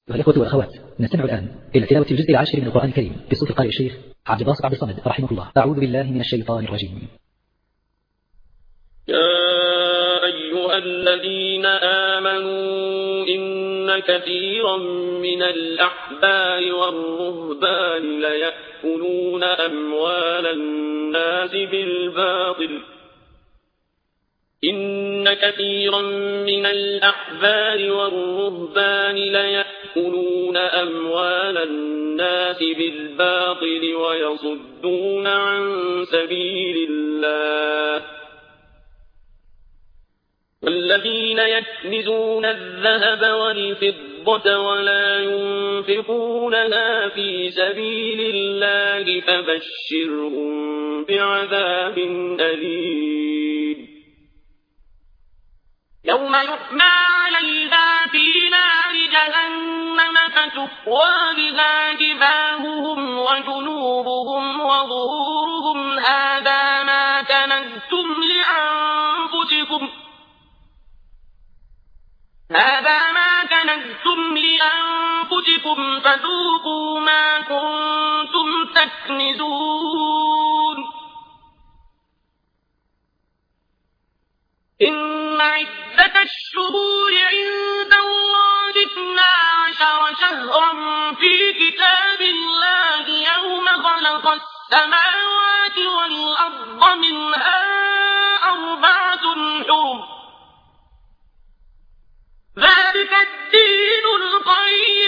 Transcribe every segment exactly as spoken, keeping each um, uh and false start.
أيها الإخوة والأخوات، نستمع الآن إلى تلاوة الجزء العاشر من القرآن الكريم بصوت القارئ الشيخ عبد الباسط عبد الصمد رحمه الله. أعوذ بالله من الشيطان الرجيم. يا أيها الذين آمنوا إن كثيرا من الأحبار والرهبان ليأكلون أموال الناس بالباطل إن كثيرا من الأحبار والرهبان ليأكلون أموال الناس بالباطل ويصدون عن سبيل الله والذين يكنزون الذهب والفضة ولا ينفقونها في سبيل الله فبشرهم بعذاب أليم يوم يحمى عليها في نار جهنم فتكوى بها جباههم وجنوبهم وظهورهم هذا ما كنزتم لأنفسكم هذا ما كنزتم لأنفسكم فذوقوا ما كنتم تكنزون إن عدة الشهور عند الله اثنا عشر شهرا في كتاب الله يوم خلق السماوات والأرض منها أربعة حرم ذلك الدين القيم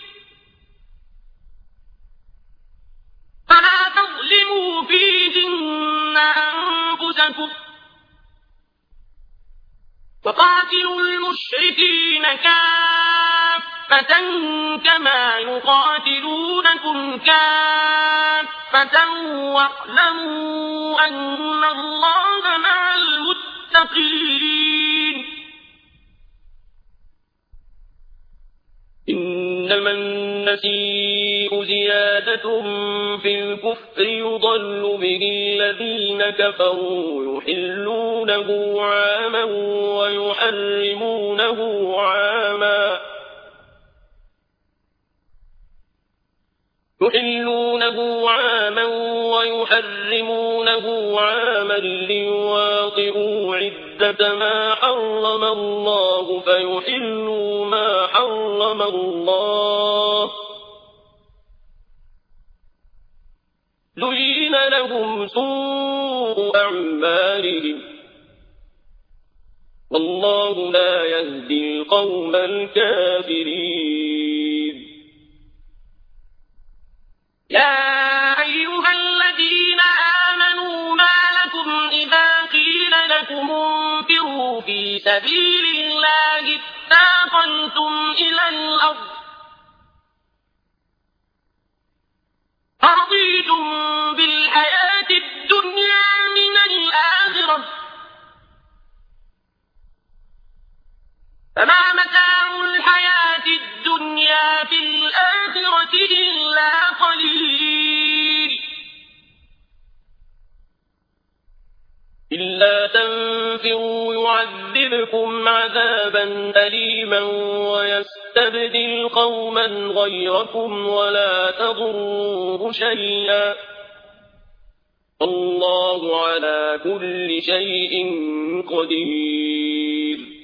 فلا تظلموا فيهن أنفسكم وقاتلوا المشركين كافة كما يقاتلونكم كافة واعلموا أن الله مع المتقين إنما النسيء زيادة في الكفر يضل به الذين كفروا يحلونه عاما ويحرمونه عاما يحلونه عاما ويحرمونه عاما ليواطئوا عدة ما حرم الله فيحلوا ما حرم الله زين لهم سوء أعمالهم والله لا يهدي القوم الكافرين يا أيها الذين آمنوا ما لكم إذا قيل لكم انفروا في سبيل الله اثاقلتم إلى الأرض أرضيتم بالحياة الدنيا من الآخرة فما متاع الحياة الدنيا في الآخرة إلا قليل إلا تنفروا يعذبكم عذابا أليما ويستبدل قوما غيركم ولا تضروه شيئا الله على كل شيء قدير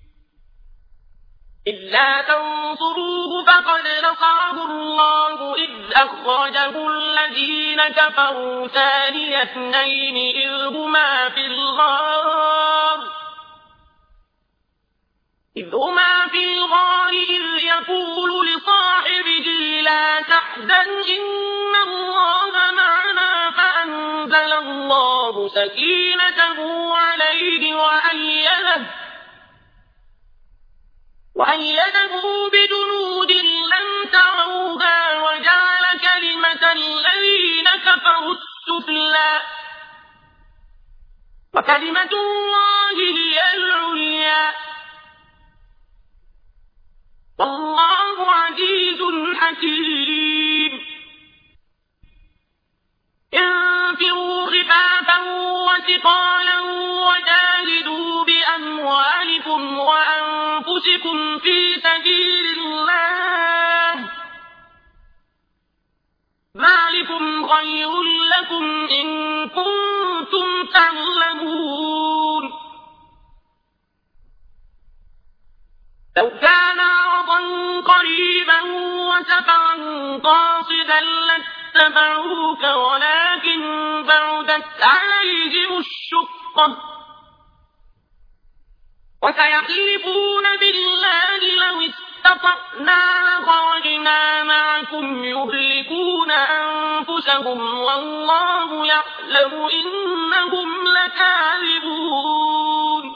إلا تنصروه فقد نصره الله إذ أخرجه الذين كفروا ثاني اثنين إذ هما في الغار إذ هما في الغار إذ يقول لصاحبه لا تحزن إن الله معنا فأنزل الله سكينته عليه وأيده وأيده بجنود لم تروها وجعل كلمة الذين كفروا السفلى وكلمة الله هي العليا والله عزيز حكيم انفروا خفافا وثقالا وجاهدوا بأموالكم وأنفسكم في سبيل الله خير لكم إن كنتم تعلمون لو كان عرضا قريبا وسفرا قاصدا لاتبعوك ولكن بعدت عليهم الشقة وسيحلفون بالله لو استطعنا لخرجنا معكم يهلكون أنفسهم والله يعلم إنهم لكاذبون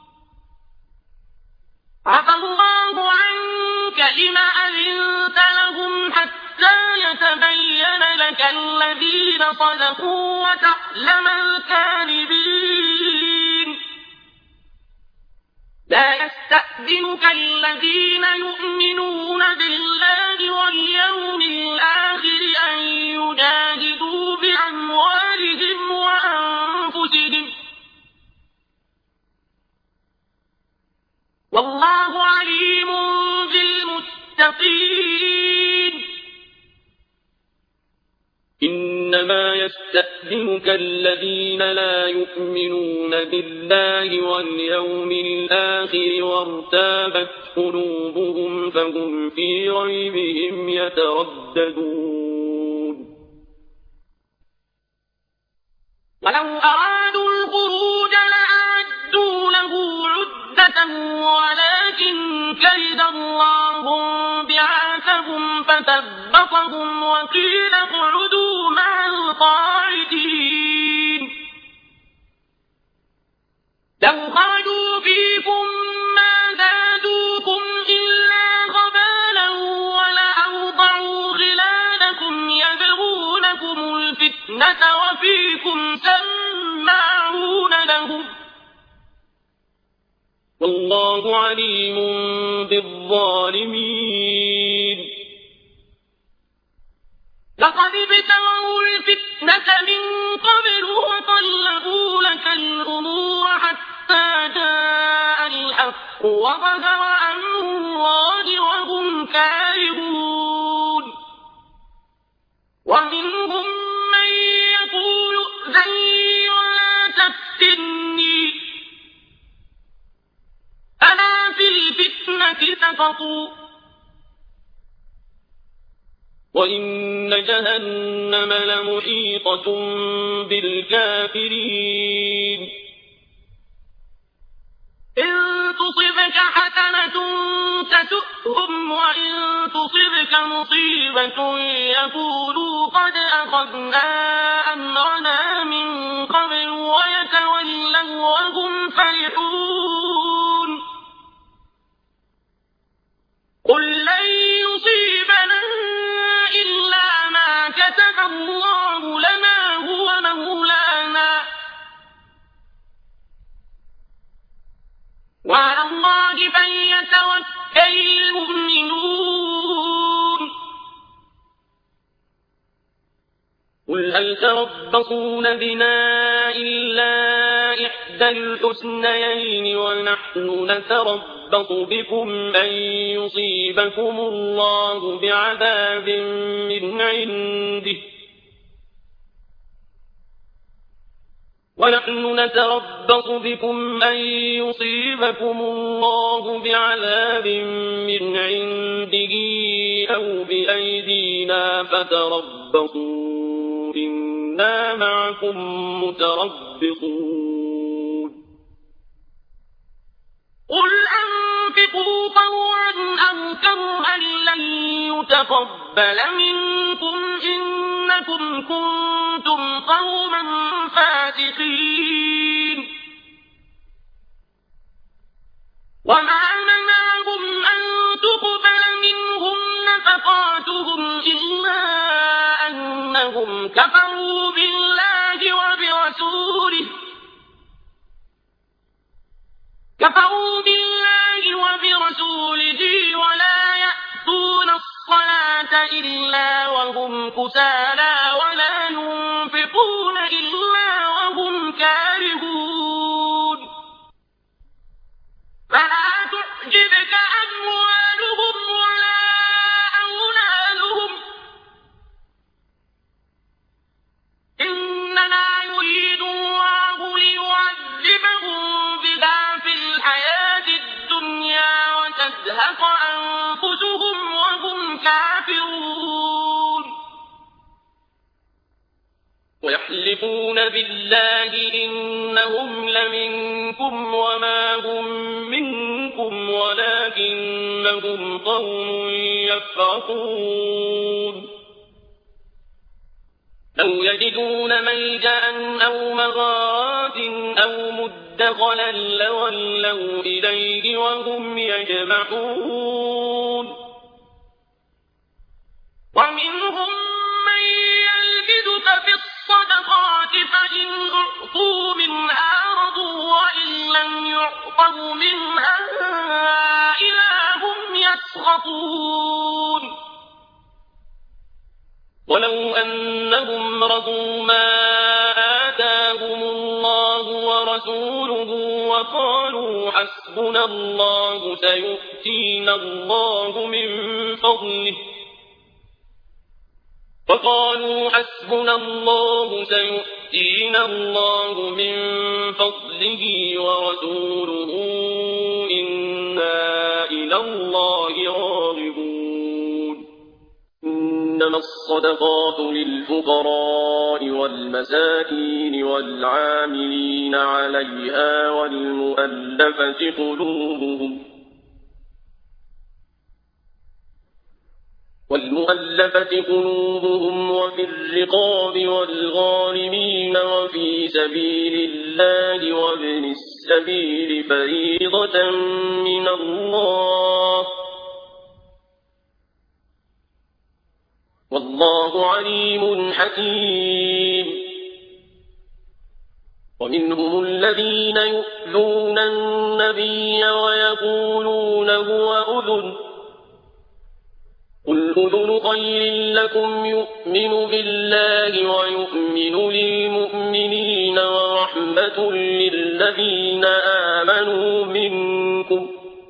عفى الله عنك لم أذنت لهم حتى يتبين لك الذين صدقوا وتعلم الكاذبين لا يستأذنك الذين يؤمنون بالله واليوم الآخر أن يجاهدوا بأموالهم وأنفسهم والله عليم بالمتقين إنما يستأذنك الذين لا يؤمنون بالله واليوم الآخر وارتابت قلوبهم فهم في ريبهم يترددون ولو أرادوا الخروج لأعدوا له عدة ولكن كيد الله بعاثهم فثبطهم وقيل اقعدوا مع القاعدين لو خرجوا فيكم ما زادوكم إلا خبالا ولأوضعوا خلالكم يبغونكم الفتنة وفيكم سماعون لهم والله عليم بالظالمين لقد ابتغوا الفتنة من قبل وقلبوا لك الأمور حتى جاء الحق وظهر أمر الله وهم كارهون ومنهم من يقول ائذني ولا تفتني ألا في الفتنة سقطوا وإن جهنم لمحيطة بالكافرين إن تصبك حسنة تسؤهم وإن تصبك مصيبة يقولوا قد أخذنا أمرنا من قبل ويتولوا وهم فرحون قل لن يصيبنا إلا ما كتب الله لنا هو مولانا وعلى الله فليتوكل المؤمنون قل هل تربصون بنا إلا إحدى الحسنيين ونحن نتربص بكم أن يصيبكم الله بعذاب من عنده ونحن نتربص بكم أن يصيبكم الله بعذاب من عنده أو بأيدينا فتربصوا إنا معكم متربصون قل أنفقوا طوعا أو كرها لن يتقبل منكم إنكم كنتم قوما فاسقين وما منعهم أن تقبل منهم نفقاتهم إلا أنهم كفروا بالله وبرسوله كفروا بالله وبرسوله ولا يأتون الصلاة إلا وهم كسالى ولا ينفقون إلا وهم كارهون فلا تعجبك أموالهم ولا أولادهم كافرون ويحلفون بالله إنهم لمنكم وما هم منكم ولكنهم قوم يفرقون لو يجدون ملجأ أو مغارات أو مدخلا لولوا إليه وهم يجمعون ومنهم من يلبدك في الصدقات فإن أعطوا منها رضوا وإن لم يعطوا منها إذا هم يسخطون ولو أنهم رضوا ما آتاهم الله ورسوله وقالوا حسبنا الله سيؤتينا الله من فضله وقالوا حسبنا الله سيؤتينا الله من فضله ورسوله إنا إلى الله راغبون إنما الصدقات للفقراء والمساكين والعاملين عليها والمؤلفة قلوبهم والمؤلفة قلوبهم وفي الرقاب والغارمين وفي سبيل الله وابن السبيل فريضة من الله والله عليم حكيم ومنهم الذين يؤذون النبي ويقولون هو أذن قل أذن خير لكم يؤمن بالله ويؤمن للمؤمنين ورحمة للذين آمنوا منكم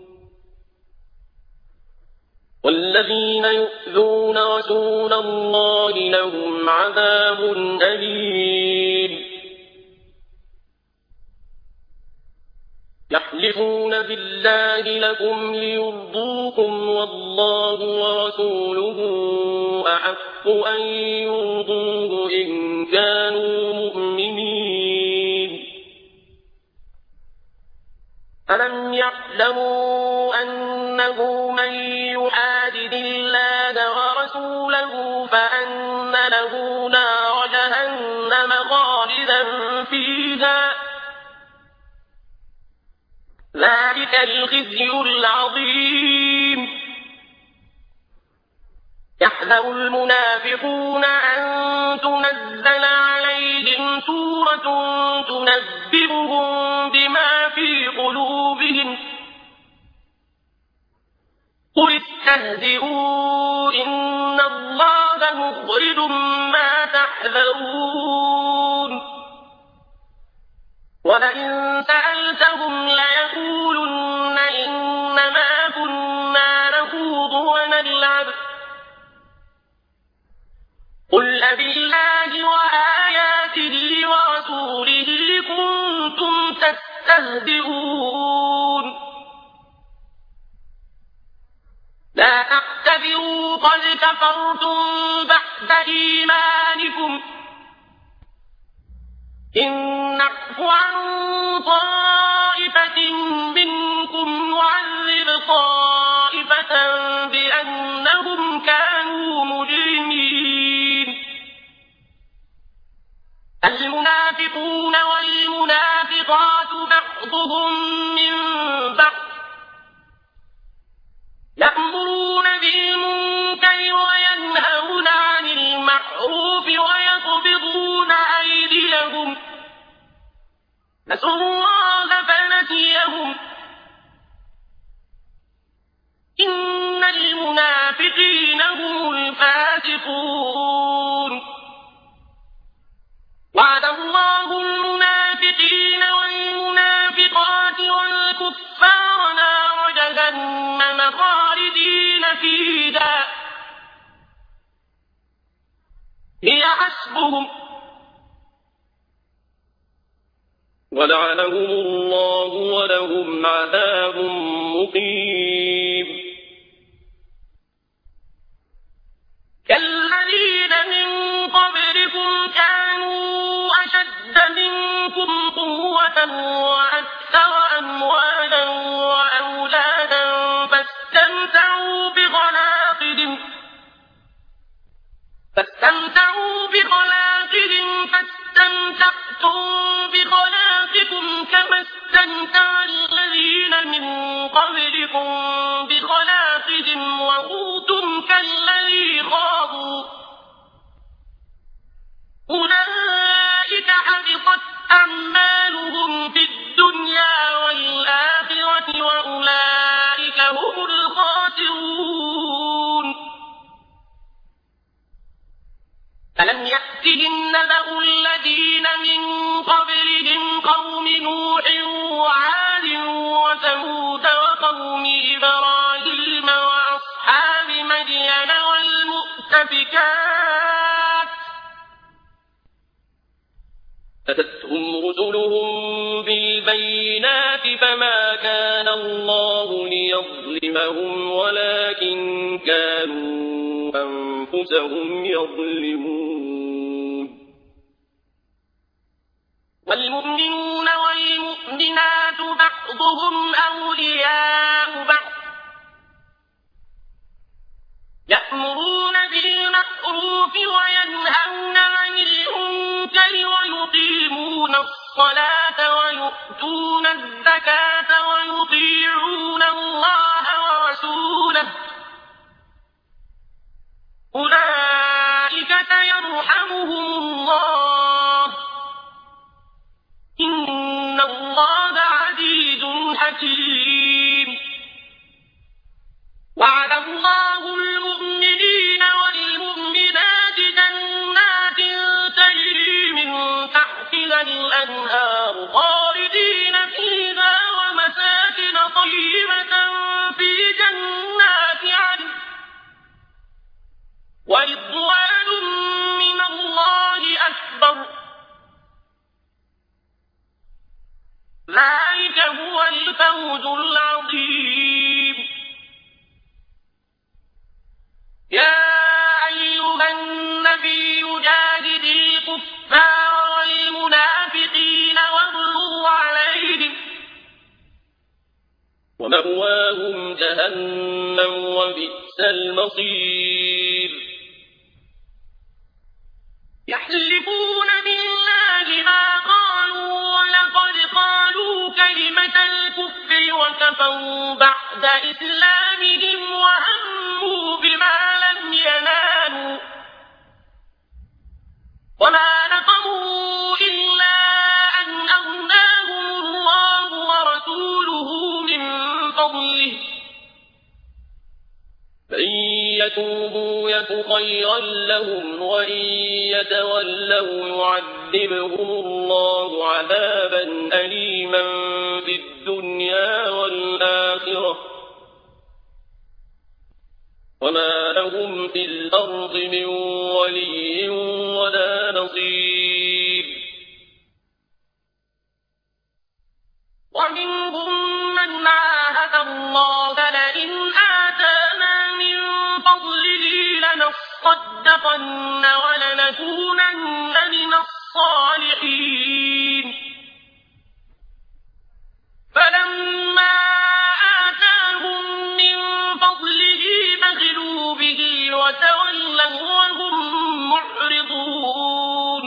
والذين يؤذون رسول الله لهم عذاب أليم يحلفون بالله لكم ليرضوكم والله ورسوله أحق أن يرضوه إن كانوا مؤمنين ألم يعلموا أنه من يحادد الله ورسوله فأن له نار جهنم خالدا فيها ذلك الخزي العظيم يحذر المنافقون أن تنزل عليهم سورة تنبئهم بما في قلوبهم قل استهزئوا إن الله مخرج ما تحذرون ولئن سألتهم ليقولن إنما كنا نخوض ونلعب قل أبالله وآياته ورسوله كنتم تستهزئون لا تعتذروا قد كفرتم بعد إيمانكم إن نعف عن طائفة منكم نعذب طائفة بأنهم كانوا مجرمين المنافقون والمنافقات بعضهم من بعض يأمرون بالمنكر وينهون عن المعروف ويقبضون أيديهم نسوا الله فنسيهم إن المنافقين هم الفاسقون وعد الله المنافقين والمنافقات والكفار نار جهنم خالدين فيها هي حسبهم ولعنهم الله ولهم عذاب مقيم أهلا وأكثر أموالا وأولادا فاستمتعوا بخلاقهم فاستمتعوا بخلاقهم فاستمتعتم بخلاقكم كما استمتع الذين من قبلكم بخلاقهم وخضتم كالذي خاضوا أولئك حبطت أعمالهم في الدنيا والآخرة وأولئك هم الخاسرون ألم يأتهم نبأ الذين من قبلهم قوم نوح وعاد وثمود وقوم إبراهيم وأصحاب مدين والمؤتفكات أتتهم رسلهم بالبينات فما كان الله ليظلمهم ولكن كانوا أنفسهم يظلمون والمؤمنون والمؤمنات بعضهم أولياء بعض يأمرون بالمعروف وينهون عن المنكر ويقيمون الصلاة ويؤتون الزكاة ويطيعون الله ورسوله أولئك سيرحمهم الله إن الله عزيز حكيم وعد الله المؤمنين والمؤمنات جنات تجري من تحتها الأنهار خالدين فيها ومساكن طيبة في جنات عدن ورضوان من الله أكبر ذلك هو الفوز العظيم يا أيها النبي جاهد الكفار والمنافقين واغلظ عليهم ومأواهم جهنم وبئس المصير يحلفون بالله ما قالوا ولقد قالوا كلمة الكفر وكفروا بعد إسلامهم وهموا بما لم ينالوا وما نقموا إلا أن أغناهم الله ورسوله من فضله فإن يتوبوا يك خيرا لهم وإن يتولوا يعذبهم الله عذابا أليما في الدنيا والآخرة وما لهم في الأرض من ولي ولا نصير ومنهم من عاهد الله لئن آتانا من فضله لنصدقن ولنكونن من الصالحين فلما آتاهم من فضله بخلوا به وتولوا وهم معرضون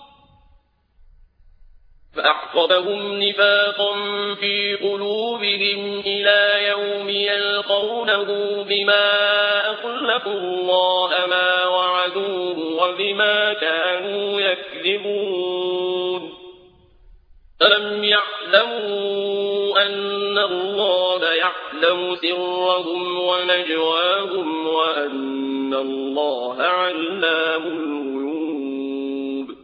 فأعقبهم نفاقا في قلوبهم إلى يوم يلقونه بما أخلفوا الله ما وعدوه وبما كانوا يكذبون ألم يعلموا أن الله يعلم سرهم ونجواهم وأن الله علام الغيوب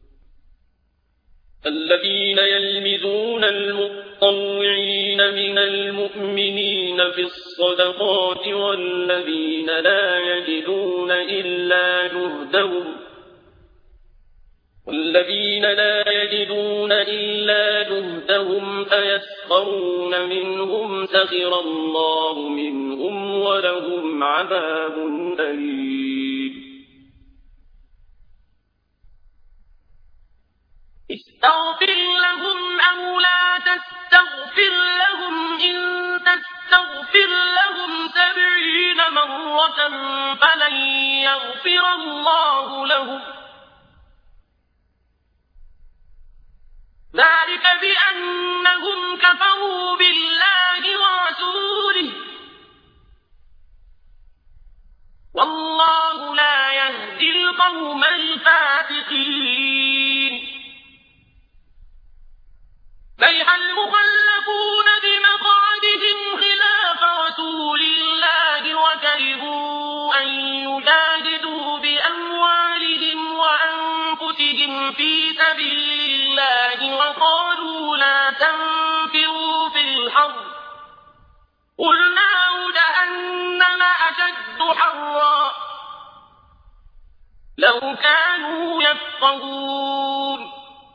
الذين يلمزون المطوعين من المؤمنين في الصدقات والذين لا يجدون إلا جهدهم والذين لا يجدون إلا جهدهم فيسخرون منهم سخر الله منهم ولهم عذاب أليم تستغفر لهم أو لا تستغفر لهم إن تستغفر لهم سبعين مرة فلن يغفر الله لهم ذلك بأنهم كفروا بالله ورسوله والله لا يهدي القوم الفاسقين فرح المخلفون بمقعدهم خلاف رسول الله وكرهوا أن يجاهدوا بأموالهم وأنفسهم في سبيل الله وقالوا لا تنفروا في الحرب قل نار جهنم أشد حرا لو كانوا يفقهون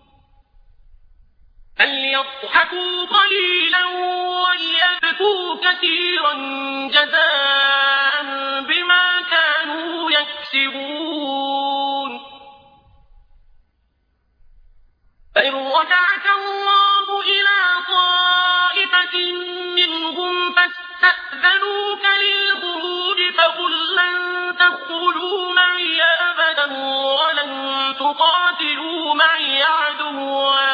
فليضحكوا قليلا وليبكوا كثيرا جزاء بما كانوا يكسبون فإن رجعك الله إلى طائفة منهم فاستأذنوك للخروج فقل لن تدخلوا معي أبدا ولن تقاتلوا معي عدوا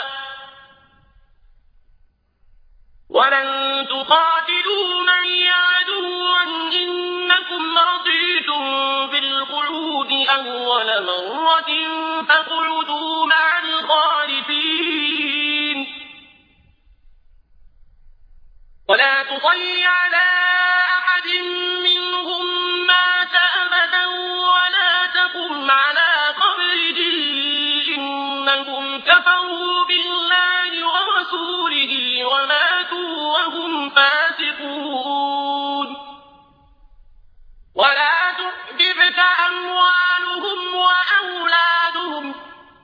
ولن تقاتلوا معي عدوا إنكم رضيتم بالقعود أول مرة فاقعدوا مع الخالفين ولا تصل على أحد منهم مات أبدا ولا تقم على قبره إنهم كفروا بالله ورسوله وماتوا وهم فاسقون ولا تعجبك أموالهم وأولادهم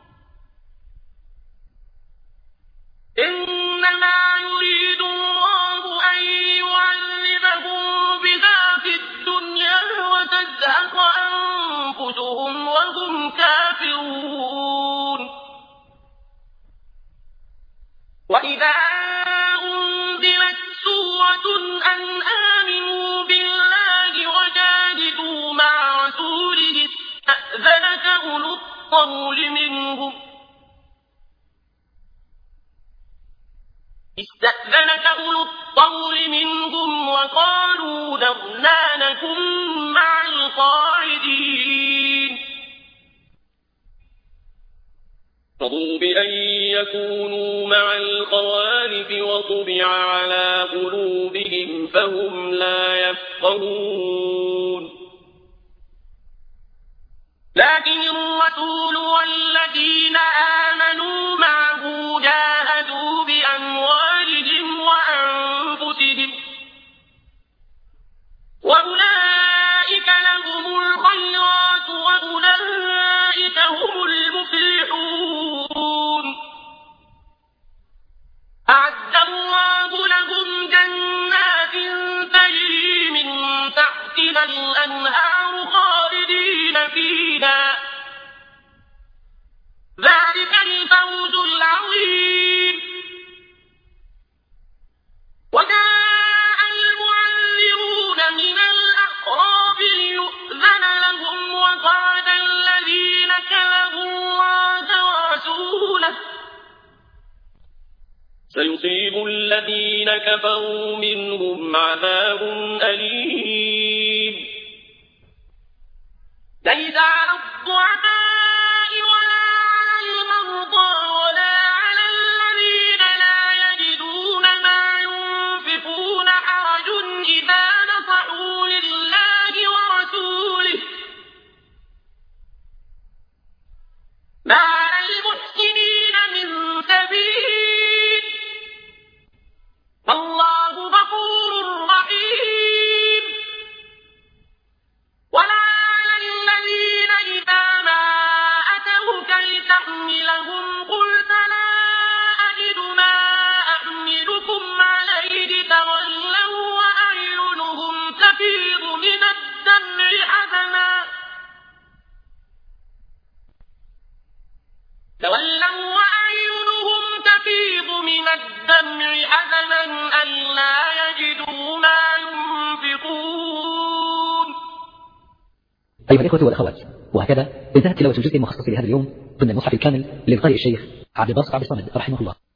إنما يريد الله أن يعذبهم بها في الدنيا وتزهق أنفسهم وهم كافرون وإذا أنزلت سورة أن آمنوا بالله وجاهدوا مع رسوله استأذنك أولو الطول منهم استأذنك أولو الطول منهم وقالوا ذرنا لكم مع القاعدين رضوا بأن يكونوا مع الخوالف وطبع على قلوبهم فهم لا يفقهون لكن الرسول والذين آمنوا معه جاهدوا بأموالهم وأنفسهم وأولئك لهم الخيرات وأولئك هم المفلحون أعد الله لهم جنات تجري من تحتها الأنهار خالدين فيها ذلك الفوز العظيم وجاء المعذرون من الأعراب ليؤذن لهم وقال الذين كذبوا الله ورسوله سيصيب الذين كفروا منهم عذاب أليم ليس على الضعفاء ولا على المرضى ولا على الذين لا يجدون ما ينفقون حرج إذا نصحوا لله ورسوله ما على المحسنين من سبيل والله غفور رحيم أيها الإخوة والأخوات، وهكذا انتهت تلاوة الجزء المخصص لهذا اليوم ضمن المصحف الكامل للقارئ الشيخ عبد الباسط عبد الصمد رحمه الله.